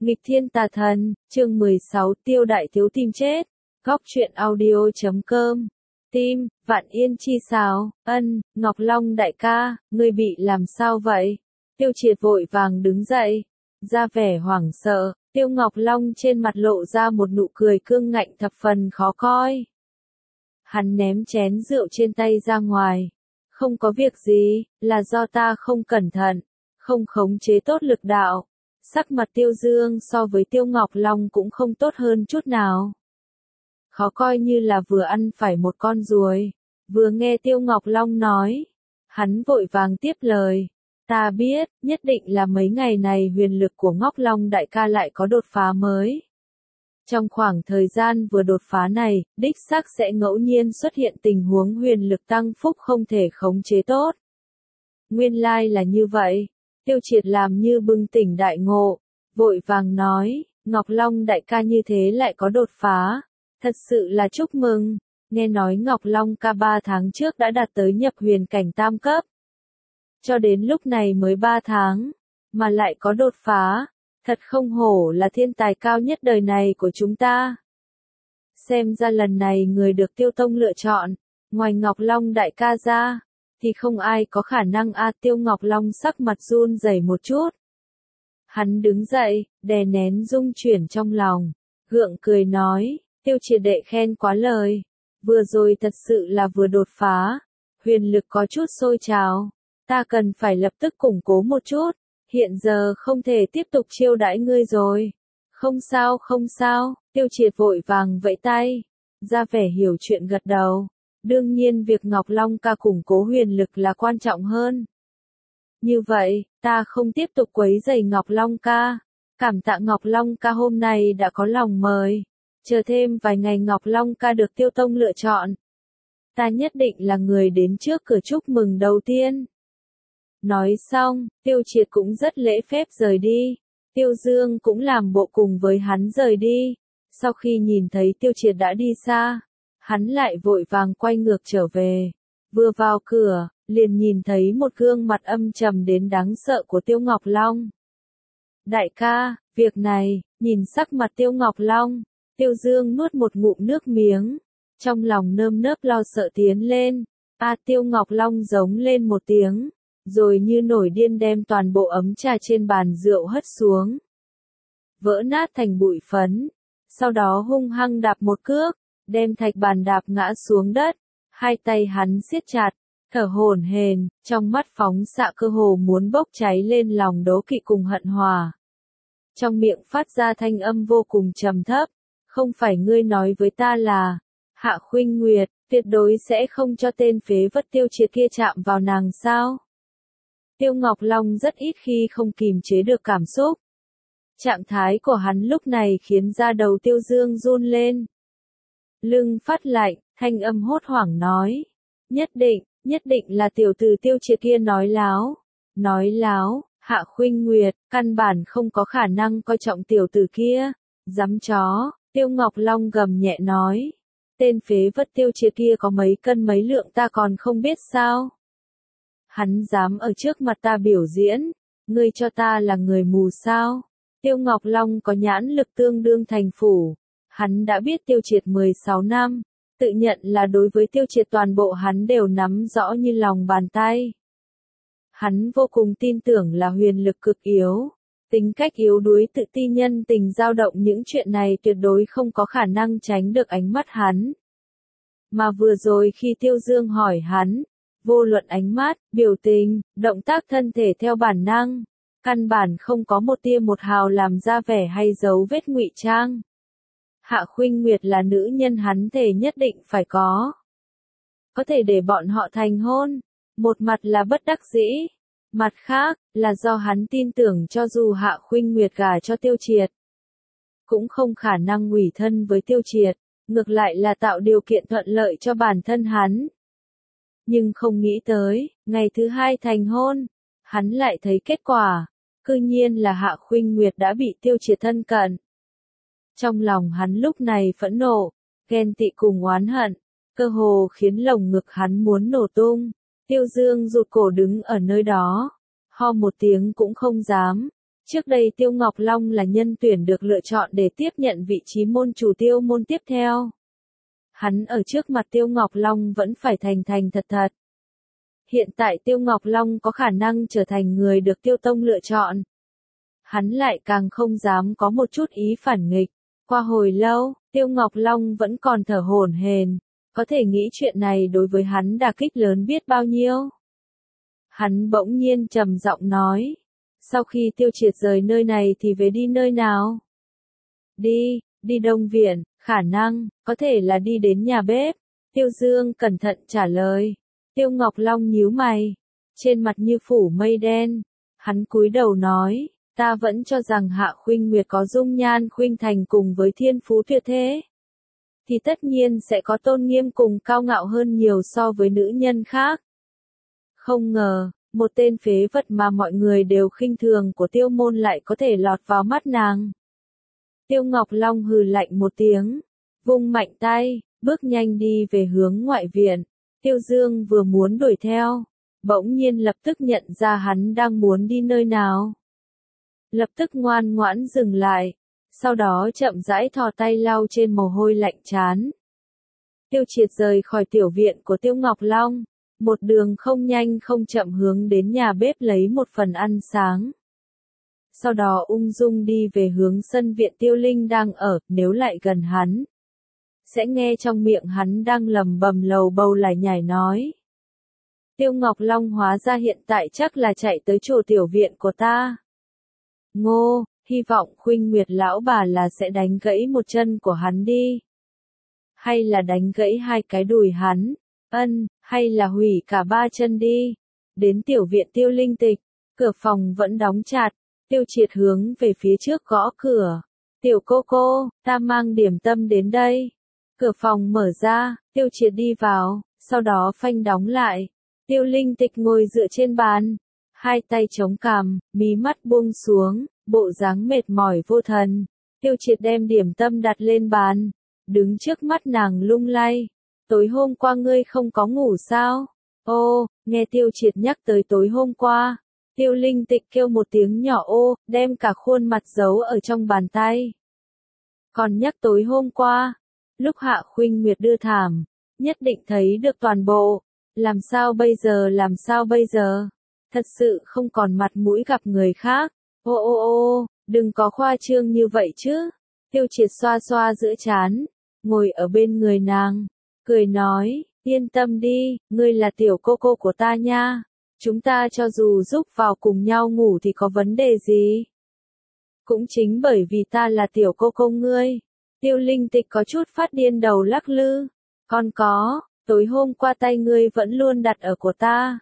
Nghịch thiên tà thần, chương 16 tiêu đại thiếu tim chết. Góc truyện audio.com. Tim, vạn yên chi sao, Ngọc Long đại ca, ngươi bị làm sao vậy? Tiêu Triệt vội vàng đứng dậy, ra vẻ hoảng sợ, Tiêu Ngọc Long trên mặt lộ ra một nụ cười cương ngạnh thập phần khó coi. Hắn ném chén rượu trên tay ra ngoài. Không có việc gì, là do ta không cẩn thận, không khống chế tốt lực đạo. Sắc mặt Tiêu Dương so với Tiêu Ngọc Long cũng không tốt hơn chút nào. Khó coi như là vừa ăn phải một con ruồi. Vừa nghe Tiêu Ngọc Long nói, hắn vội vàng tiếp lời. Ta biết, nhất định là mấy ngày này huyền lực của Ngọc Long đại ca lại có đột phá mới. Trong khoảng thời gian vừa đột phá này, đích xác sẽ ngẫu nhiên xuất hiện tình huống huyền lực tăng phúc không thể khống chế tốt. Nguyên lai là như vậy. Tiêu Triệt làm như bừng tỉnh đại ngộ, vội vàng nói, Ngọc Long đại ca như thế lại có đột phá, thật sự là chúc mừng, nghe nói Ngọc Long ca 3 tháng trước đã đạt tới nhập huyền cảnh tam cấp. Cho đến lúc này mới 3 tháng, mà lại có đột phá, thật không hổ là thiên tài cao nhất đời này của chúng ta. Xem ra lần này người được Tiêu Tông lựa chọn, ngoài Ngọc Long đại ca ra, thì không ai có khả năng Tiêu Ngọc Long sắc mặt run rẩy một chút. Hắn đứng dậy, đè nén rung chuyển trong lòng, gượng cười nói, Tiêu Triệt đệ khen quá lời, vừa rồi thật sự là vừa đột phá, huyền lực có chút sôi trào, ta cần phải lập tức củng cố một chút, hiện giờ không thể tiếp tục chiêu đãi ngươi rồi. Không sao, Tiêu Triệt vội vàng vẫy tay, ra vẻ hiểu chuyện gật đầu. Đương nhiên việc Ngọc Long ca củng cố huyền lực là quan trọng hơn. Như vậy, ta không tiếp tục quấy rầy Ngọc Long ca. Cảm tạ Ngọc Long ca hôm nay đã có lòng mời. Chờ thêm vài ngày Ngọc Long ca được Tiêu Tông lựa chọn. Ta nhất định là người đến trước cửa chúc mừng đầu tiên. Nói xong, Tiêu Triệt cũng rất lễ phép rời đi. Tiêu Dương cũng làm bộ cùng với hắn rời đi. Sau khi nhìn thấy Tiêu Triệt đã đi xa, hắn lại vội vàng quay ngược trở về. Vừa vào cửa, liền nhìn thấy một gương mặt âm trầm đến đáng sợ của Tiêu Ngọc Long. Đại ca, việc này, nhìn sắc mặt Tiêu Ngọc Long, Tiêu Dương nuốt một ngụm nước miếng, trong lòng nơm nớp lo sợ tiến lên. Tiêu Ngọc Long giống lên một tiếng, rồi như nổi điên đem toàn bộ ấm trà trên bàn rượu hất xuống. Vỡ nát thành bụi phấn, sau đó hung hăng đạp một cước, đem thạch bàn đạp ngã xuống đất, hai tay hắn siết chặt, thở hổn hển, trong mắt phóng xạ cơ hồ muốn bốc cháy lên lòng đố kỵ cùng hận hòa. Trong miệng phát ra thanh âm vô cùng trầm thấp, không phải ngươi nói với ta là, Hạ Khuynh Nguyệt, tuyệt đối sẽ không cho tên phế vật Tiêu Triệt kia chạm vào nàng sao? Tiêu Ngọc Long rất ít khi không kìm chế được cảm xúc. Trạng thái của hắn lúc này khiến da đầu Tiêu Dương run lên. Lưng phát lạnh, thanh âm hốt hoảng nói. Nhất định là tiểu tử Tiêu Triệt kia nói láo. Nói láo, Hạ Khuynh Nguyệt, căn bản không có khả năng coi trọng tiểu tử kia. Dám chó, Tiêu Ngọc Long gầm nhẹ nói. Tên phế vật Tiêu Triệt kia có mấy cân mấy lượng ta còn không biết sao. Hắn dám ở trước mặt ta biểu diễn, ngươi cho ta là người mù sao? Tiêu Ngọc Long có nhãn lực tương đương thành phủ. Hắn đã biết Tiêu Triệt 16 năm, tự nhận là đối với Tiêu Triệt toàn bộ hắn đều nắm rõ như lòng bàn tay. Hắn vô cùng tin tưởng là huyền lực cực yếu, tính cách yếu đuối tự ti nhân tình dao động những chuyện này tuyệt đối không có khả năng tránh được ánh mắt hắn. Mà vừa rồi khi Tiêu Dương hỏi hắn, vô luận ánh mắt, biểu tình, động tác thân thể theo bản năng, căn bản không có một tia một hào làm ra vẻ hay dấu vết ngụy trang. Hạ Khuynh Nguyệt là nữ nhân hắn thề nhất định phải có. Có thể để bọn họ thành hôn, một mặt là bất đắc dĩ, mặt khác là do hắn tin tưởng cho dù Hạ Khuynh Nguyệt gả cho Tiêu Triệt, cũng không khả năng ủy thân với Tiêu Triệt, ngược lại là tạo điều kiện thuận lợi cho bản thân hắn. Nhưng không nghĩ tới, ngày thứ hai thành hôn, hắn lại thấy kết quả, cư nhiên là Hạ Khuynh Nguyệt đã bị Tiêu Triệt thân cận. Trong lòng hắn lúc này phẫn nộ, ghen tị cùng oán hận, cơ hồ khiến lồng ngực hắn muốn nổ tung. Tiêu Dương rụt cổ đứng ở nơi đó, ho một tiếng cũng không dám, Trước đây Tiêu Ngọc Long là nhân tuyển được lựa chọn để tiếp nhận vị trí môn chủ Tiêu môn tiếp theo. Hắn ở trước mặt Tiêu Ngọc Long vẫn phải thành thành thật thật. Hiện tại Tiêu Ngọc Long có khả năng trở thành người được Tiêu Tông lựa chọn. Hắn lại càng không dám có một chút ý phản nghịch. Qua hồi lâu, Tiêu Ngọc Long vẫn còn thở hổn hển, có thể nghĩ chuyện này đối với hắn đả kích lớn biết bao nhiêu. Hắn bỗng nhiên trầm giọng nói, sau khi Tiêu Triệt rời nơi này thì về đi nơi nào? Đi Đông Viện, khả năng, có thể là đi đến nhà bếp. Tiêu Dương cẩn thận trả lời. Tiêu Ngọc Long nhíu mày, trên mặt như phủ mây đen. Hắn cúi đầu nói, ta vẫn cho rằng Hạ Khuynh Nguyệt có dung nhan khuynh thành cùng với thiên phú tuyệt thế. Thì tất nhiên sẽ có tôn nghiêm cùng cao ngạo hơn nhiều so với nữ nhân khác. Không ngờ, một tên phế vật mà mọi người đều khinh thường của Tiêu môn lại có thể lọt vào mắt nàng. Tiêu Ngọc Long hừ lạnh một tiếng, vung mạnh tay, bước nhanh đi về hướng ngoại viện. Tiêu Dương vừa muốn đuổi theo, bỗng nhiên lập tức nhận ra hắn đang muốn đi nơi nào. Lập tức ngoan ngoãn dừng lại, sau đó chậm rãi thò tay lau trên mồ hôi lạnh trán. Tiêu Triệt rời khỏi tiểu viện của Tiêu Ngọc Long, một đường không nhanh không chậm hướng đến nhà bếp lấy một phần ăn sáng. Sau đó ung dung đi về hướng sân viện Tiêu Linh đang ở, nếu lại gần hắn, sẽ nghe trong miệng hắn đang lầm bầm lầu bầu lải nhải nói. Tiêu Ngọc Long hóa ra hiện tại chắc là chạy tới chỗ tiểu viện của ta. Ngô, hy vọng Khuynh Nguyệt lão bà là sẽ đánh gãy một chân của hắn đi. Hay là đánh gãy hai cái đùi hắn, hay là hủy cả ba chân đi. Đến tiểu viện Tiêu Linh Tịch, cửa phòng vẫn đóng chặt, Tiêu Triệt hướng về phía trước gõ cửa. Tiểu cô, ta mang điểm tâm đến đây. Cửa phòng mở ra, Tiêu Triệt đi vào, sau đó phanh đóng lại. Tiêu Linh Tịch ngồi dựa trên bàn, hai tay chống cằm, mí mắt buông xuống, bộ dáng mệt mỏi vô thần. Tiêu Triệt đem điểm tâm đặt lên bàn, đứng trước mắt nàng lung lay. Tối hôm qua ngươi không có ngủ sao? Ô, nghe Tiêu Triệt nhắc tới tối hôm qua. Tiêu Linh Tịch kêu một tiếng nhỏ ô, đem cả khuôn mặt giấu ở trong bàn tay. Còn nhắc tối hôm qua, lúc Hạ Khuynh Nguyệt đưa thảm, nhất định thấy được toàn bộ. Làm sao bây giờ? Thật sự không còn mặt mũi gặp người khác. Ô, đừng có khoa trương như vậy chứ. Tiêu Triệt xoa xoa giữa trán, ngồi ở bên người nàng, cười nói, yên tâm đi, ngươi là tiểu cô của ta nha. Chúng ta cho dù giúp vào cùng nhau ngủ thì có vấn đề gì? Cũng chính bởi vì ta là tiểu cô ngươi. Tiêu Linh Tịch có chút phát điên đầu lắc lư. Còn có, tối hôm qua tay ngươi vẫn luôn đặt ở của ta.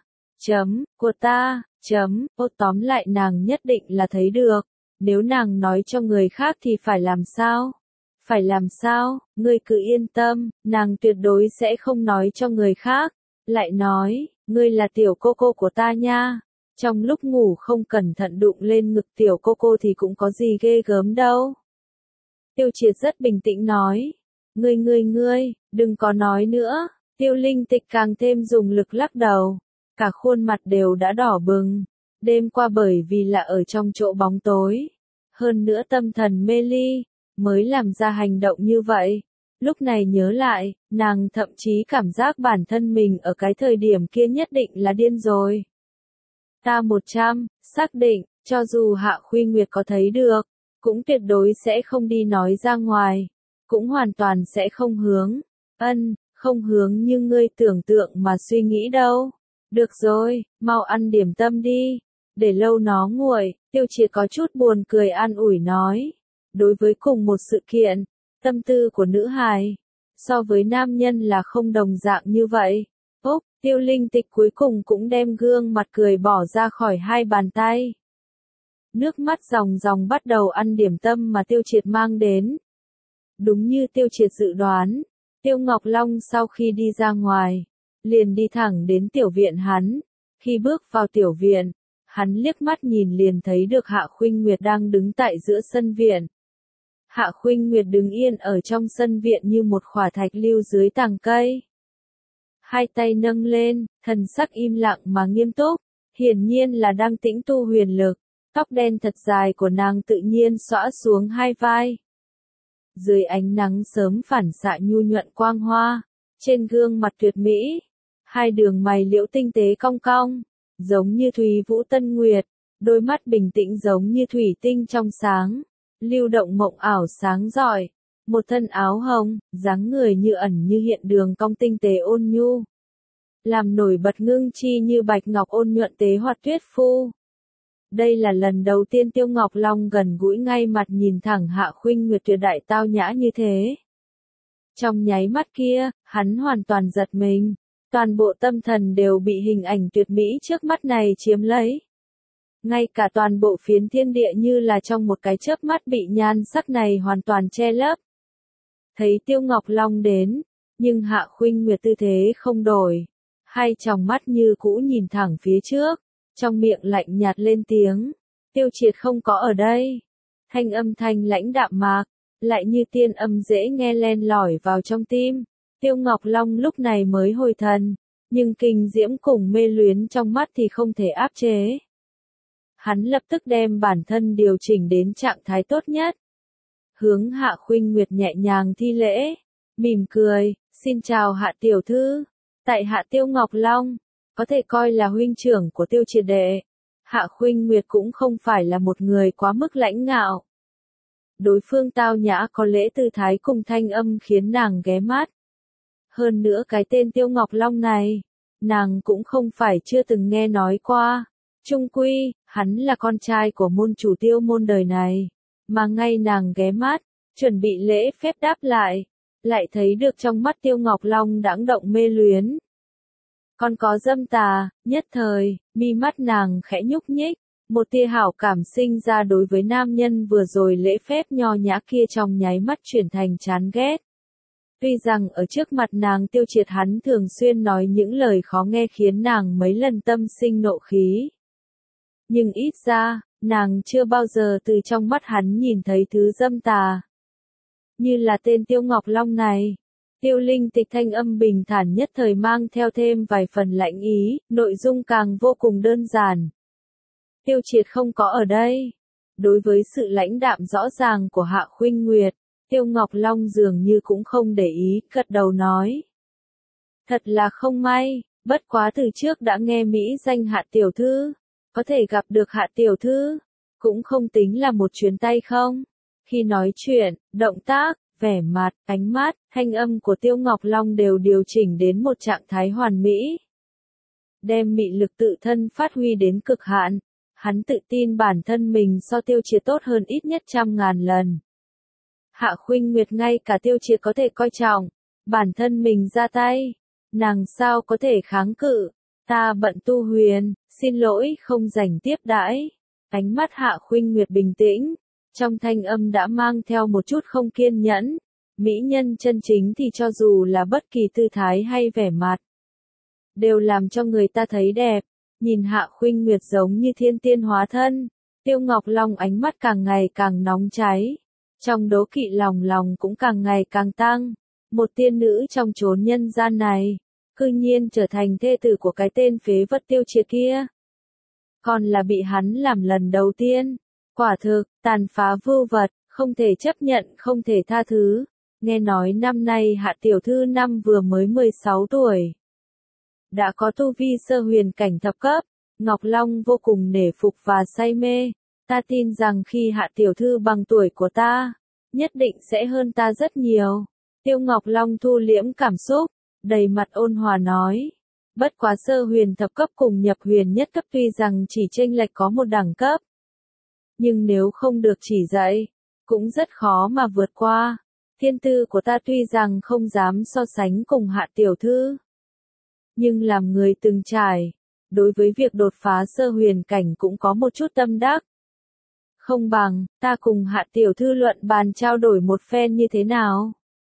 Ô tóm lại nàng nhất định là thấy được. Nếu nàng nói cho người khác thì phải làm sao? Ngươi cứ yên tâm, nàng tuyệt đối sẽ không nói cho người khác. Lại nói, ngươi là tiểu cô của ta nha. Trong lúc ngủ không cẩn thận đụng lên ngực tiểu cô thì cũng có gì ghê gớm đâu. Tiêu Triệt rất bình tĩnh nói. Ngươi, đừng có nói nữa. Tiêu Linh Tịch càng thêm dùng lực lắc đầu. Cả khuôn mặt đều đã đỏ bừng. Đêm qua bởi vì là ở trong chỗ bóng tối. Hơn nữa tâm thần mê ly, mới làm ra hành động như vậy. Lúc này nhớ lại, nàng thậm chí cảm giác bản thân mình ở cái thời điểm kia nhất định là điên rồi. Ta 100, xác định, cho dù Hạ Khuynh Nguyệt có thấy được, cũng tuyệt đối sẽ không đi nói ra ngoài. Cũng hoàn toàn sẽ không không hướng như ngươi tưởng tượng mà suy nghĩ đâu. Được rồi, mau ăn điểm tâm đi. Để lâu nó nguội, Tiêu Triệt có chút buồn cười an ủi nói. Đối với cùng một sự kiện, tâm tư của nữ hài, so với nam nhân là không đồng dạng như vậy. Tiêu Linh Tịch cuối cùng cũng đem gương mặt cười bỏ ra khỏi hai bàn tay. Nước mắt ròng bắt đầu ăn điểm tâm mà Tiêu Triệt mang đến. Đúng như Tiêu Triệt dự đoán, Tiêu Ngọc Long sau khi đi ra ngoài, liền đi thẳng đến tiểu viện hắn. Khi bước vào tiểu viện, hắn liếc mắt nhìn liền thấy được Hạ Khuynh Nguyệt đang đứng tại giữa sân viện. Hạ Khuynh Nguyệt đứng yên ở trong sân viện như một khỏa thạch lưu dưới tàng cây. Hai tay nâng lên, thần sắc im lặng mà nghiêm túc, hiển nhiên là đang tĩnh tu huyền lực. Tóc đen thật dài của nàng tự nhiên xõa xuống hai vai. Dưới ánh nắng sớm phản xạ nhu nhuận quang hoa, trên gương mặt tuyệt mỹ, hai đường mày liễu tinh tế cong cong, giống như thủy vũ tân nguyệt, đôi mắt bình tĩnh giống như thủy tinh trong sáng, lưu động mộng ảo sáng rọi, một thân áo hồng, dáng người như ẩn như hiện đường cong tinh tế ôn nhu, làm nổi bật ngưng chi như bạch ngọc ôn nhuận tế hoạt tuyết phu. Đây là lần đầu tiên Tiêu Ngọc Long gần gũi ngay mặt nhìn thẳng Hạ Khuynh Nguyệt tuyệt đại tao nhã như thế. Trong nháy mắt kia, hắn hoàn toàn giật mình, toàn bộ tâm thần đều bị hình ảnh tuyệt mỹ trước mắt này chiếm lấy. Ngay cả toàn bộ phiến thiên địa như là trong một cái chớp mắt bị nhan sắc này hoàn toàn che lấp. Thấy Tiêu Ngọc Long đến, nhưng Hạ Khuynh Nguyệt tư thế không đổi, hai tròng mắt như cũ nhìn thẳng phía trước. Trong miệng lạnh nhạt lên tiếng, Tiêu Triệt không có ở đây. Thanh âm thanh lãnh đạm mạc, lại như tiên âm dễ nghe len lỏi vào trong tim. Tiêu Ngọc Long lúc này mới hồi thần, nhưng kinh diễm cùng mê luyến trong mắt thì không thể áp chế. Hắn lập tức đem bản thân điều chỉnh đến trạng thái tốt nhất. Hướng Hạ Khuynh Nguyệt nhẹ nhàng thi lễ, mỉm cười, xin chào Hạ tiểu thư, tại Hạ Tiêu Ngọc Long. Có thể coi là huynh trưởng của Tiêu Triệt đệ. Hạ Khuynh Nguyệt cũng không phải là một người quá mức lãnh ngạo. Đối phương tao nhã có lễ tư thái cùng thanh âm khiến nàng ghé mắt. Hơn nữa cái tên Tiêu Ngọc Long này, nàng cũng không phải chưa từng nghe nói qua. Chung quy, hắn là con trai của môn chủ Tiêu môn đời này. Mà ngay nàng ghé mắt, chuẩn bị lễ phép đáp lại thấy được trong mắt Tiêu Ngọc Long đãng động mê luyến. Còn có dâm tà, nhất thời, mi mắt nàng khẽ nhúc nhích, một tia hảo cảm sinh ra đối với nam nhân vừa rồi lễ phép nho nhã kia trong nháy mắt chuyển thành chán ghét. Tuy rằng ở trước mặt nàng Tiêu Triệt hắn thường xuyên nói những lời khó nghe khiến nàng mấy lần tâm sinh nộ khí. Nhưng ít ra, nàng chưa bao giờ từ trong mắt hắn nhìn thấy thứ dâm tà. Như là tên Tiêu Ngọc Long này. Tiêu Linh Tịch thanh âm bình thản nhất thời mang theo thêm vài phần lạnh ý, nội dung càng vô cùng đơn giản. Tiêu Triệt không có ở đây. Đối với sự lãnh đạm rõ ràng của Hạ Khuynh Nguyệt, Tiêu Ngọc Long dường như cũng không để ý, gật đầu nói. Thật là không may, bất quá từ trước đã nghe mỹ danh Hạ tiểu thư, có thể gặp được Hạ tiểu thư, cũng không tính là một chuyến tay không. Khi nói chuyện, động tác, vẻ mặt, ánh mắt, thanh âm của Tiêu Ngọc Long đều điều chỉnh đến một trạng thái hoàn mỹ. Đem mị lực tự thân phát huy đến cực hạn, hắn tự tin bản thân mình so Tiêu Triệt tốt hơn ít nhất 100.000 lần. Hạ Khuynh Nguyệt ngay cả Tiêu Triệt có thể coi trọng, bản thân mình ra tay, nàng sao có thể kháng cự, ta bận tu huyền, xin lỗi không rảnh tiếp đãi. Ánh mắt Hạ Khuynh Nguyệt bình tĩnh. Trong thanh âm đã mang theo một chút không kiên nhẫn, mỹ nhân chân chính thì cho dù là bất kỳ tư thái hay vẻ mặt, đều làm cho người ta thấy đẹp, nhìn Hạ Khuynh Nguyệt giống như thiên tiên hóa thân, Tiêu Ngọc Long ánh mắt càng ngày càng nóng cháy, trong đố kỵ lòng cũng càng ngày càng tăng, một tiên nữ trong chốn nhân gian này, cư nhiên trở thành thê tử của cái tên phế vật Tiêu Triệt kia, còn là bị hắn làm lần đầu tiên. Quả thực, tàn phá vưu vật, không thể chấp nhận, không thể tha thứ. Nghe nói năm nay Hạ tiểu thư năm vừa mới 16 tuổi. Đã có tu vi sơ huyền cảnh thập cấp, Ngọc Long vô cùng nể phục và say mê. Ta tin rằng khi Hạ tiểu thư bằng tuổi của ta, nhất định sẽ hơn ta rất nhiều. Tiêu Ngọc Long thu liễm cảm xúc, đầy mặt ôn hòa nói. Bất quá sơ huyền thập cấp cùng nhập huyền nhất cấp tuy rằng chỉ chênh lệch có một đẳng cấp. Nhưng nếu không được chỉ dạy, cũng rất khó mà vượt qua. Thiên tư của ta tuy rằng không dám so sánh cùng Hạ tiểu thư. Nhưng làm người từng trải, đối với việc đột phá sơ huyền cảnh cũng có một chút tâm đắc. Không bằng, ta cùng Hạ tiểu thư luận bàn trao đổi một phen như thế nào?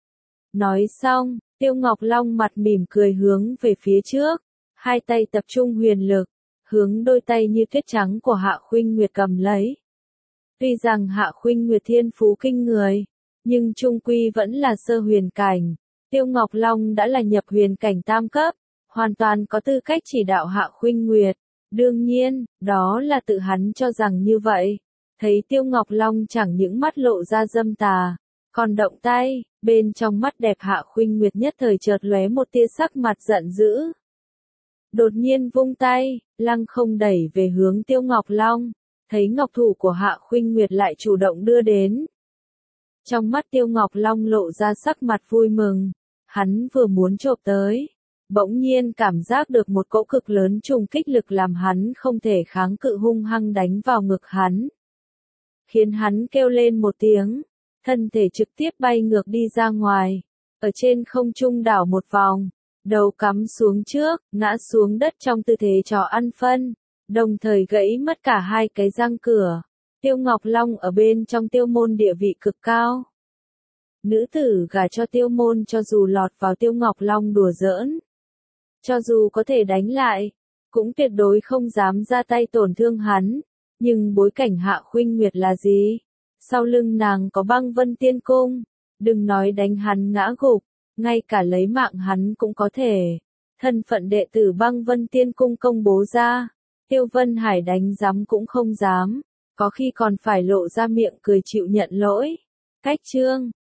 Nói xong, Tiêu Ngọc Long mặt mỉm cười hướng về phía trước, hai tay tập trung huyền lực, hướng đôi tay như tuyết trắng của Hạ Khuynh Nguyệt cầm lấy. Tuy rằng Hạ Khuynh Nguyệt thiên phú kinh người, nhưng chung quy vẫn là sơ huyền cảnh. Tiêu Ngọc Long đã là nhập huyền cảnh tam cấp, hoàn toàn có tư cách chỉ đạo Hạ Khuynh Nguyệt. Đương nhiên, đó là tự hắn cho rằng như vậy. Thấy Tiêu Ngọc Long chẳng những mắt lộ ra dâm tà, còn động tay, bên trong mắt đẹp Hạ Khuynh Nguyệt nhất thời chợt lóe một tia sắc mặt giận dữ. Đột nhiên vung tay, lăng không đẩy về hướng Tiêu Ngọc Long, thấy ngọc thủ của Hạ Khuynh Nguyệt lại chủ động đưa đến. Trong mắt Tiêu Ngọc Long lộ ra sắc mặt vui mừng, hắn vừa muốn chộp tới, bỗng nhiên cảm giác được một cỗ cực lớn trùng kích lực làm hắn không thể kháng cự hung hăng đánh vào ngực hắn. Khiến hắn kêu lên một tiếng, thân thể trực tiếp bay ngược đi ra ngoài, ở trên không trung đảo một vòng, đầu cắm xuống trước, ngã xuống đất trong tư thế chó ăn phân, đồng thời gãy mất cả hai cái răng cửa. Tiêu Ngọc Long ở bên trong Tiêu môn địa vị cực cao. Nữ tử gả cho Tiêu môn cho dù lọt vào Tiêu Ngọc Long đùa giỡn, cho dù có thể đánh lại, cũng tuyệt đối không dám ra tay tổn thương hắn. Nhưng bối cảnh Hạ Khuynh Nguyệt là gì? Sau lưng nàng có Băng Vân Tiên Cung, đừng nói đánh hắn ngã gục, ngay cả lấy mạng hắn cũng có thể. Thân phận đệ tử Băng Vân Tiên Cung công bố ra, Tiêu Vân Hải đánh giám cũng không dám, có khi còn phải lộ ra miệng cười chịu nhận lỗi. Cách chương